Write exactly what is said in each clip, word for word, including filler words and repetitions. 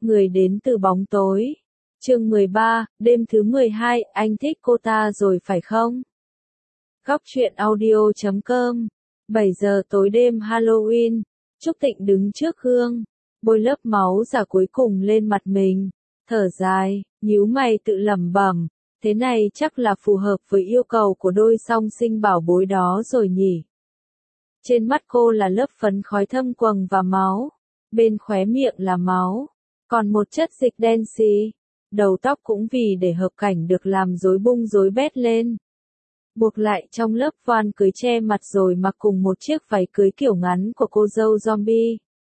Người đến từ bóng tối. Chương mười ba, đêm thứ mười hai, anh thích cô ta rồi phải không? Góc truyện audio chấm com. bảy giờ tối đêm Halloween, Trúc Tịnh đứng trước gương, bôi lớp máu giả cuối cùng lên mặt mình, thở dài, nhíu mày tự lẩm bẩm, thế này chắc là phù hợp với yêu cầu của đôi song sinh bảo bối đó rồi nhỉ. Trên mắt cô là lớp phấn khói thâm quầng và máu, bên khóe miệng là máu, còn một chất dịch đen xì. Đầu tóc cũng vì để hợp cảnh được làm rối bung rối bét lên. Buộc lại trong lớp voan cưới che mặt rồi mặc cùng một chiếc váy cưới kiểu ngắn của cô dâu zombie.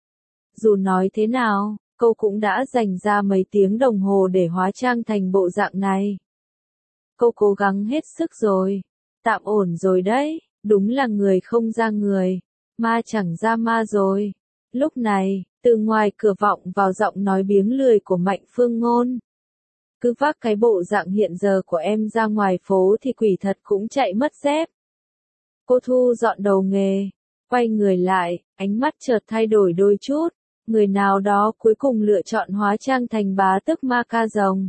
Dù nói thế nào, cô cũng đã dành ra mấy tiếng đồng hồ để hóa trang thành bộ dạng này. Cô cố gắng hết sức rồi, tạm ổn rồi đấy, đúng là người không ra người, ma chẳng ra ma rồi. Lúc này, từ ngoài cửa vọng vào giọng nói biếng lười của Mạnh Phương Ngôn. Cứ vác cái bộ dạng hiện giờ của em ra ngoài phố thì quỷ thật cũng chạy mất dép. Cô thu dọn đầu nghề, quay người lại, ánh mắt chợt thay đổi đôi chút, người nào đó cuối cùng lựa chọn hóa trang thành bá tước ma ca rồng.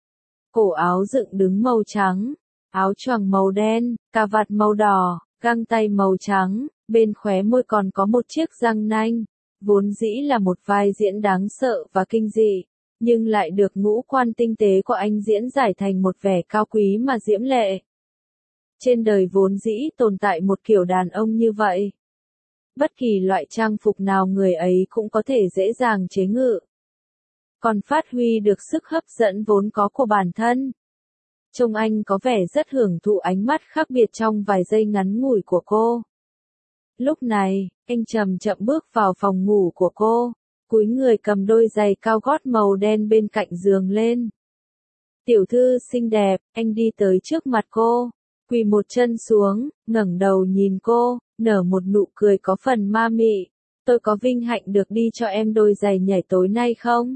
Cổ áo dựng đứng màu trắng, áo choàng màu đen, cà vạt màu đỏ, găng tay màu trắng, bên khóe môi còn có một chiếc răng nanh, vốn dĩ là một vai diễn đáng sợ và kinh dị. Nhưng lại được ngũ quan tinh tế của anh diễn giải thành một vẻ cao quý mà diễm lệ. Trên đời vốn dĩ tồn tại một kiểu đàn ông như vậy. Bất kỳ loại trang phục nào người ấy cũng có thể dễ dàng chế ngự. Còn phát huy được sức hấp dẫn vốn có của bản thân. Trông anh có vẻ rất hưởng thụ ánh mắt khác biệt trong vài giây ngắn ngủi của cô. Lúc này, anh chậm chậm bước vào phòng ngủ của cô. Cúi người cầm đôi giày cao gót màu đen bên cạnh giường lên. Tiểu thư xinh đẹp, anh đi tới trước mặt cô, quỳ một chân xuống, ngẩng đầu nhìn cô, nở một nụ cười có phần ma mị. Tôi có vinh hạnh được đi cho em đôi giày nhảy tối nay không?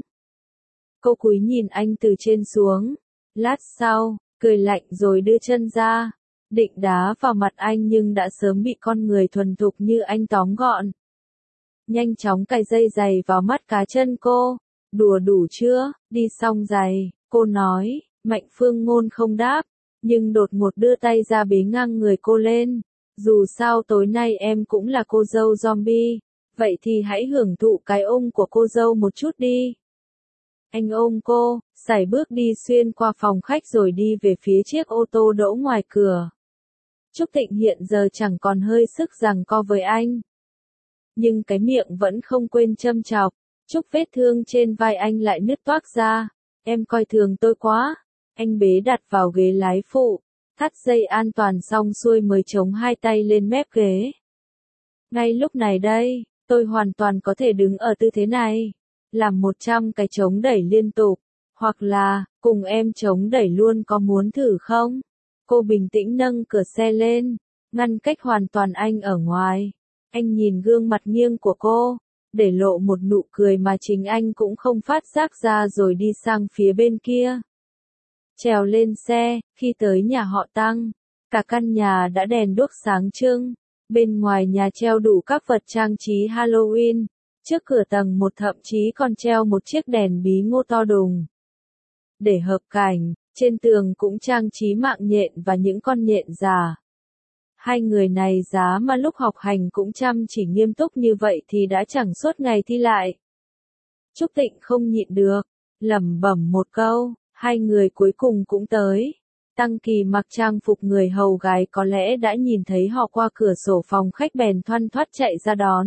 Cô cúi nhìn anh từ trên xuống, lát sau, cười lạnh rồi đưa chân ra, định đá vào mặt anh nhưng đã sớm bị con người thuần thục như anh tóm gọn. Nhanh chóng cài dây giày vào mắt cá chân cô, đùa đủ chưa, đi xong giày, cô nói, Mạnh Phương Ngôn không đáp, nhưng đột ngột đưa tay ra bế ngang người cô lên, dù sao tối nay em cũng là cô dâu zombie, vậy thì hãy hưởng thụ cái ôm của cô dâu một chút đi. Anh ôm cô, sải bước đi xuyên qua phòng khách rồi đi về phía chiếc ô tô đỗ ngoài cửa. Trúc Tịnh hiện giờ chẳng còn hơi sức giằng co với anh. Nhưng cái miệng vẫn không quên châm chọc, chúc vết thương trên vai anh lại nứt toác ra, em coi thường tôi quá. Anh bế đặt vào ghế lái phụ, thắt dây an toàn xong xuôi mới chống hai tay lên mép ghế. Ngay lúc này đây, tôi hoàn toàn có thể đứng ở tư thế này, làm một trăm cái chống đẩy liên tục, hoặc là, cùng em chống đẩy luôn, có muốn thử không? Cô bình tĩnh nâng cửa xe lên, ngăn cách hoàn toàn anh ở ngoài. Anh nhìn gương mặt nghiêng của cô, để lộ một nụ cười mà chính anh cũng không phát giác ra rồi đi sang phía bên kia. Trèo lên xe, khi tới nhà họ Tăng, cả căn nhà đã đèn đuốc sáng trưng, bên ngoài nhà treo đủ các vật trang trí Halloween, trước cửa tầng một thậm chí còn treo một chiếc đèn bí ngô to đùng. Để hợp cảnh, trên tường cũng trang trí mạng nhện và những con nhện già. Hai người này giá mà lúc học hành cũng chăm chỉ nghiêm túc như vậy thì đã chẳng suốt ngày thi lại. Trúc Tịnh không nhịn được, lẩm bẩm một câu, hai người cuối cùng cũng tới. Tăng Kỳ mặc trang phục người hầu gái có lẽ đã nhìn thấy họ qua cửa sổ phòng khách bèn thoăn thoắt chạy ra đón.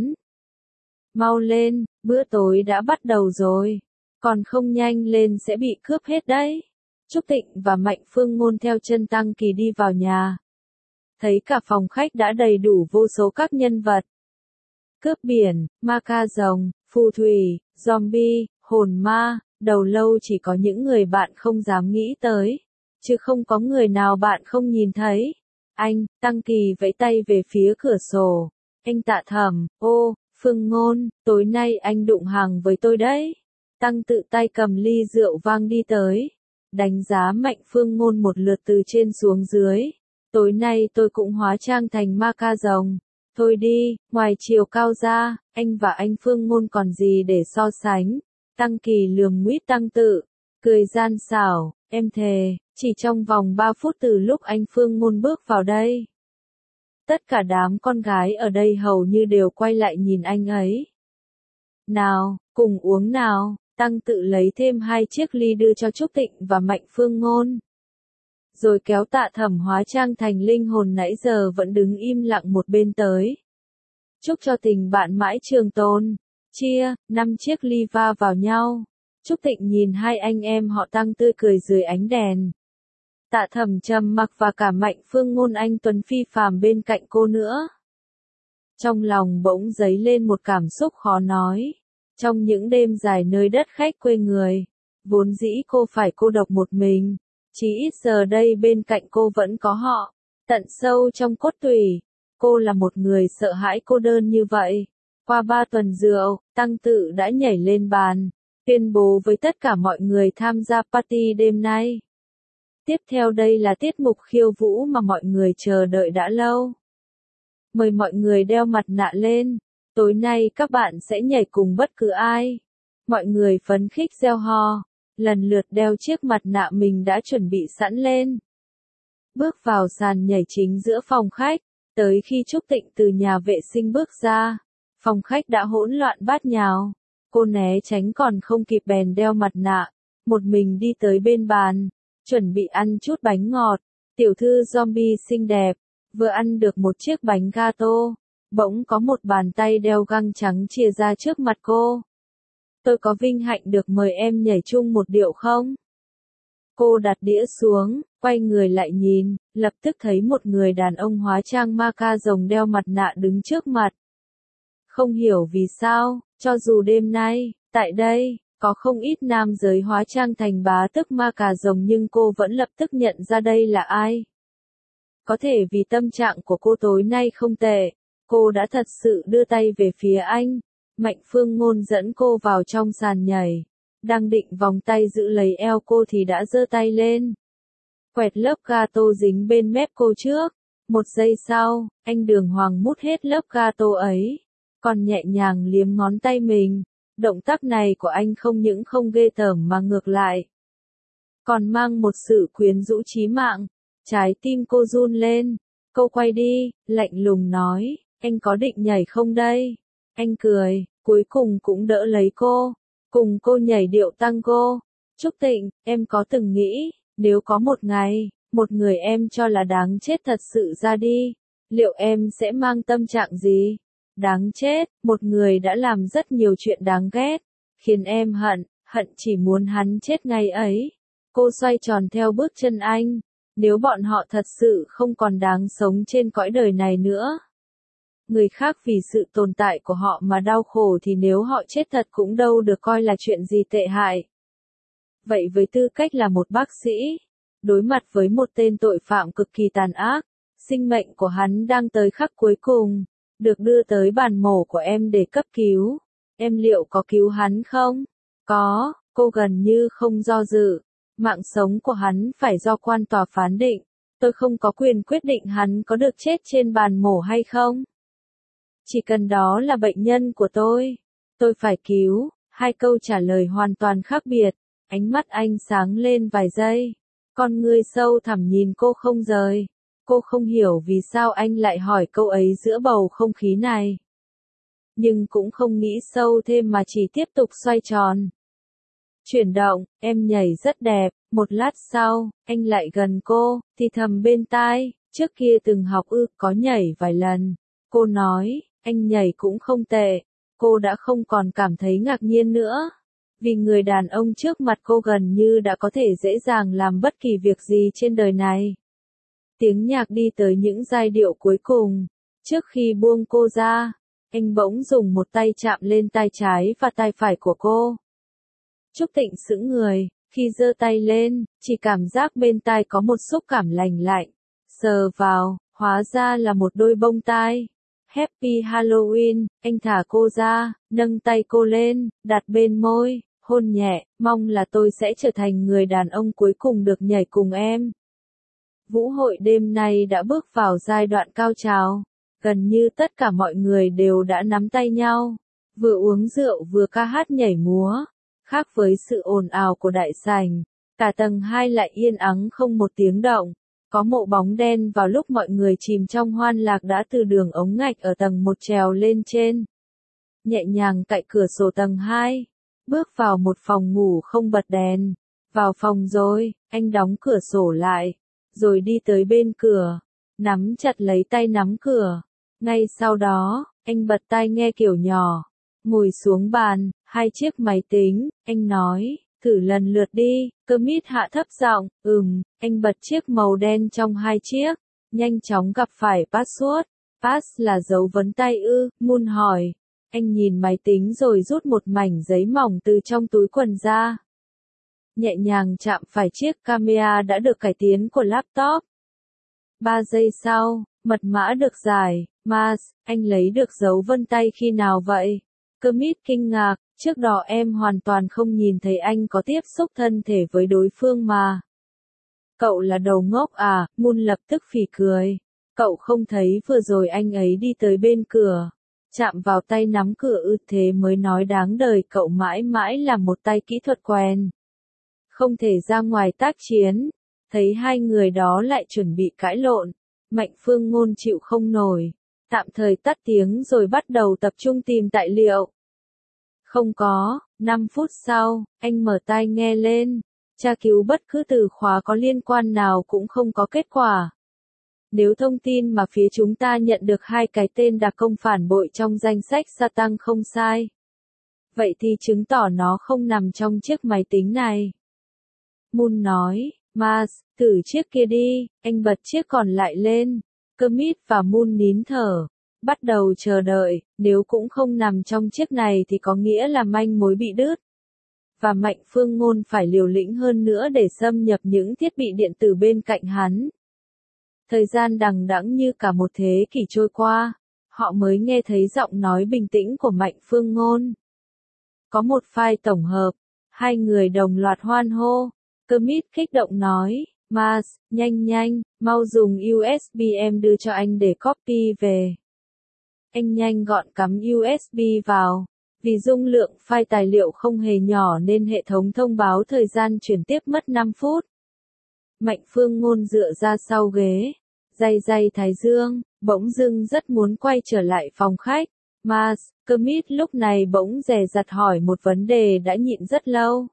Mau lên, bữa tối đã bắt đầu rồi, còn không nhanh lên sẽ bị cướp hết đấy. Trúc Tịnh và Mạnh Phương Ngôn theo chân Tăng Kỳ đi vào nhà. Thấy cả phòng khách đã đầy đủ vô số các nhân vật. Cướp biển, ma ca rồng, phù thủy, zombie, hồn ma, đầu lâu chỉ có những người bạn không dám nghĩ tới. Chứ không có người nào bạn không nhìn thấy. Anh, Tăng Kỳ vẫy tay về phía cửa sổ. Anh tạ thầm, ô, Phương Ngôn, tối nay anh đụng hàng với tôi đấy. Tăng tự tay cầm ly rượu vang đi tới. Đánh giá Mạnh Phương Ngôn một lượt từ trên xuống dưới. Tối nay tôi cũng hóa trang thành ma ca rồng. Thôi đi, ngoài chiều cao ra, anh và anh Phương Ngôn còn gì để so sánh. Tăng Kỳ lườm nguýt Tăng Tự, cười gian xảo, em thề, chỉ trong vòng ba phút từ lúc anh Phương Ngôn bước vào đây. Tất cả đám con gái ở đây hầu như đều quay lại nhìn anh ấy. Nào, cùng uống nào, Tăng Tự lấy thêm hai chiếc ly đưa cho Trúc Tịnh và Mạnh Phương Ngôn. Rồi kéo Tạ Thẩm hóa trang thành linh hồn nãy giờ vẫn đứng im lặng một bên tới. Chúc cho tình bạn mãi trường tồn. Chia, năm chiếc ly va vào nhau. Trúc Tịnh nhìn hai anh em họ Tăng tươi cười dưới ánh đèn. Tạ Thẩm trầm mặc và cả Mạnh Phương Ngôn anh tuấn phi phàm bên cạnh cô nữa. Trong lòng bỗng dấy lên một cảm xúc khó nói. Trong những đêm dài nơi đất khách quê người, vốn dĩ cô phải cô độc một mình, chỉ ít giờ đây bên cạnh cô vẫn có họ. Tận sâu trong cốt tủy, cô là một người sợ hãi cô đơn như vậy. Qua ba tuần rượu, Tăng Tự đã nhảy lên bàn, tuyên bố với tất cả mọi người tham gia party đêm nay. Tiếp theo đây là tiết mục khiêu vũ mà mọi người chờ đợi đã lâu. Mời mọi người đeo mặt nạ lên, tối nay các bạn sẽ nhảy cùng bất cứ ai. Mọi người phấn khích reo hò, lần lượt đeo chiếc mặt nạ mình đã chuẩn bị sẵn lên. Bước vào sàn nhảy chính giữa phòng khách, tới khi Trúc Tịnh từ nhà vệ sinh bước ra, phòng khách đã hỗn loạn bát nhào. Cô né tránh còn không kịp bèn đeo mặt nạ, một mình đi tới bên bàn, chuẩn bị ăn chút bánh ngọt. Tiểu thư zombie xinh đẹp, vừa ăn được một chiếc bánh gato, bỗng có một bàn tay đeo găng trắng chìa ra trước mặt cô. Tôi có vinh hạnh được mời em nhảy chung một điệu không? Cô đặt đĩa xuống, quay người lại nhìn, lập tức thấy một người đàn ông hóa trang ma ca rồng đeo mặt nạ đứng trước mặt. Không hiểu vì sao, cho dù đêm nay, tại đây, có không ít nam giới hóa trang thành bá tước ma cà rồng nhưng cô vẫn lập tức nhận ra đây là ai. Có thể vì tâm trạng của cô tối nay không tệ, cô đã thật sự đưa tay về phía anh. Mạnh Phương Ngôn dẫn cô vào trong sàn nhảy, đang định vòng tay giữ lấy eo cô thì đã giơ tay lên, quẹt lớp gato dính bên mép cô trước. Một giây sau, anh đường hoàng mút hết lớp gato ấy, còn nhẹ nhàng liếm ngón tay mình. Động tác này của anh không những không ghê tởm mà ngược lại, còn mang một sự quyến rũ chí mạng. Trái tim cô run lên, cô quay đi, lạnh lùng nói, anh có định nhảy không đây? Anh cười, cuối cùng cũng đỡ lấy cô, cùng cô nhảy điệu tango. Trúc Tịnh, em có từng nghĩ, nếu có một ngày, một người em cho là đáng chết thật sự ra đi, liệu em sẽ mang tâm trạng gì? Đáng chết, một người đã làm rất nhiều chuyện đáng ghét, khiến em hận, hận chỉ muốn hắn chết ngày ấy. Cô xoay tròn theo bước chân anh, nếu bọn họ thật sự không còn đáng sống trên cõi đời này nữa. Người khác vì sự tồn tại của họ mà đau khổ thì nếu họ chết thật cũng đâu được coi là chuyện gì tệ hại. Vậy với tư cách là một bác sĩ, đối mặt với một tên tội phạm cực kỳ tàn ác, sinh mệnh của hắn đang tới khắc cuối cùng, được đưa tới bàn mổ của em để cấp cứu. Em liệu có cứu hắn không? Có, cô gần như không do dự. Mạng sống của hắn phải do quan tòa phán định. Tôi không có quyền quyết định hắn có được chết trên bàn mổ hay không. Chỉ cần đó là bệnh nhân của tôi, tôi phải cứu. Hai câu trả lời hoàn toàn khác biệt. Ánh mắt anh sáng lên vài giây. Con ngươi sâu thẳm nhìn cô không rời. Cô không hiểu vì sao anh lại hỏi câu ấy giữa bầu không khí này. Nhưng cũng không nghĩ sâu thêm mà chỉ tiếp tục xoay tròn. Chuyển động, em nhảy rất đẹp. Một lát sau, anh lại gần cô, thì thầm bên tai, trước kia từng học ư, có nhảy vài lần. Cô nói, anh nhảy cũng không tệ. Cô đã không còn cảm thấy ngạc nhiên nữa. Vì người đàn ông trước mặt cô gần như đã có thể dễ dàng làm bất kỳ việc gì trên đời này. Tiếng nhạc đi tới những giai điệu cuối cùng. Trước khi buông cô ra, anh bỗng dùng một tay chạm lên tay trái và tay phải của cô. Trúc Tịnh sững người, khi giơ tay lên, chỉ cảm giác bên tai có một xúc cảm lành lạnh. Sờ vào, hóa ra là một đôi bông tai. Happy Halloween, anh thả cô ra, nâng tay cô lên, đặt bên môi, hôn nhẹ, mong là tôi sẽ trở thành người đàn ông cuối cùng được nhảy cùng em. Vũ hội đêm nay đã bước vào giai đoạn cao trào, gần như tất cả mọi người đều đã nắm tay nhau, vừa uống rượu vừa ca hát nhảy múa. Khác với sự ồn ào của đại sảnh, cả tầng hai lại yên ắng không một tiếng động. Có một bóng đen vào lúc mọi người chìm trong hoan lạc đã từ đường ống ngạch ở tầng một trèo lên trên. Nhẹ nhàng cạy cửa sổ tầng hai. Bước vào một phòng ngủ không bật đèn. Vào phòng rồi, anh đóng cửa sổ lại. Rồi đi tới bên cửa. Nắm chặt lấy tay nắm cửa. Ngay sau đó, anh bật tai nghe kiểu nhỏ. Ngồi xuống bàn, hai chiếc máy tính, anh nói, thử lần lượt đi. Kermit hạ thấp giọng, ừm, anh bật chiếc màu đen trong hai chiếc. Nhanh chóng gặp phải password. Pass là dấu vấn tay ư, Moon hỏi. Anh nhìn máy tính rồi rút một mảnh giấy mỏng từ trong túi quần ra. Nhẹ nhàng chạm phải chiếc camera đã được cải tiến của laptop. Ba giây sau, mật mã được giải. Mars, anh lấy được dấu vân tay khi nào vậy? Kermit kinh ngạc, trước đó em hoàn toàn không nhìn thấy anh có tiếp xúc thân thể với đối phương mà. Cậu là đầu ngốc à? Moon lập tức phì cười. Cậu không thấy vừa rồi anh ấy đi tới bên cửa. Chạm vào tay nắm cửa ư, thế mới nói đáng đời, cậu mãi mãi là một tay kỹ thuật quen. Không thể ra ngoài tác chiến. Thấy hai người đó lại chuẩn bị cãi lộn. Mạnh Phương Ngôn chịu không nổi. Tạm thời tắt tiếng rồi bắt đầu tập trung tìm tài liệu. Không có, năm phút sau, anh mở tai nghe lên. Tra cứu bất cứ từ khóa có liên quan nào cũng không có kết quả. Nếu thông tin mà phía chúng ta nhận được hai cái tên đặc công phản bội trong danh sách gia tăng không sai, vậy thì chứng tỏ nó không nằm trong chiếc máy tính này. Moon nói, Mars, thử chiếc kia đi, anh bật chiếc còn lại lên. Kermit và Moon nín thở, bắt đầu chờ đợi, nếu cũng không nằm trong chiếc này thì có nghĩa là manh mối bị đứt. Và Mạnh Phương Ngôn phải liều lĩnh hơn nữa để xâm nhập những thiết bị điện tử bên cạnh hắn. Thời gian đằng đẵng như cả một thế kỷ trôi qua, họ mới nghe thấy giọng nói bình tĩnh của Mạnh Phương Ngôn. Có một file tổng hợp, hai người đồng loạt hoan hô. Kermit kích động nói, Mars, nhanh nhanh, mau dùng u ét bê em đưa cho anh để copy về. Anh nhanh gọn cắm u ét bê vào. Vì dung lượng file tài liệu không hề nhỏ nên hệ thống thông báo thời gian chuyển tiếp mất năm phút. Mạnh Phương Ngôn dựa ra sau ghế, day day thái dương, bỗng dưng rất muốn quay trở lại phòng khách. Mars, Kermit lúc này bỗng dè dặt hỏi một vấn đề đã nhịn rất lâu.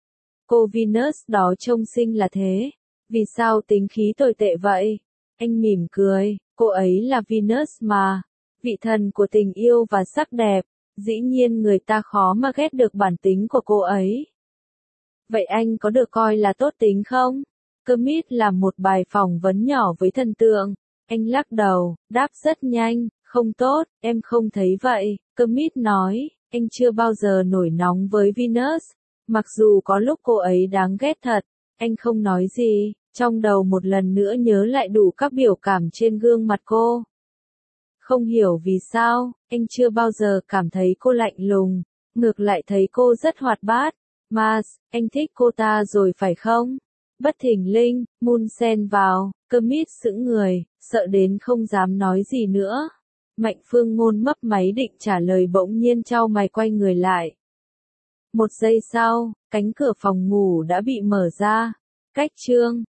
Cô Venus đó trông xinh là thế, vì sao tính khí tồi tệ vậy? Anh mỉm cười, cô ấy là Venus mà, vị thần của tình yêu và sắc đẹp, dĩ nhiên người ta khó mà ghét được bản tính của cô ấy. Vậy anh có được coi là tốt tính không? Kermit làm một bài phỏng vấn nhỏ với thần tượng. Anh lắc đầu, đáp rất nhanh, không tốt, em không thấy vậy. Kermit nói, anh chưa bao giờ nổi nóng với Venus. Mặc dù có lúc cô ấy đáng ghét thật, anh không nói gì, trong đầu một lần nữa nhớ lại đủ các biểu cảm trên gương mặt cô. Không hiểu vì sao, anh chưa bao giờ cảm thấy cô lạnh lùng, ngược lại thấy cô rất hoạt bát. Mars, anh thích cô ta rồi phải không? Bất thình lình, Moon xen vào, Kermit sững người, sợ đến không dám nói gì nữa. Mạnh Phương Ngôn mấp máy định trả lời bỗng nhiên chau mày quay người lại. Một giây sau, cánh cửa phòng ngủ đã bị mở ra. Cách chương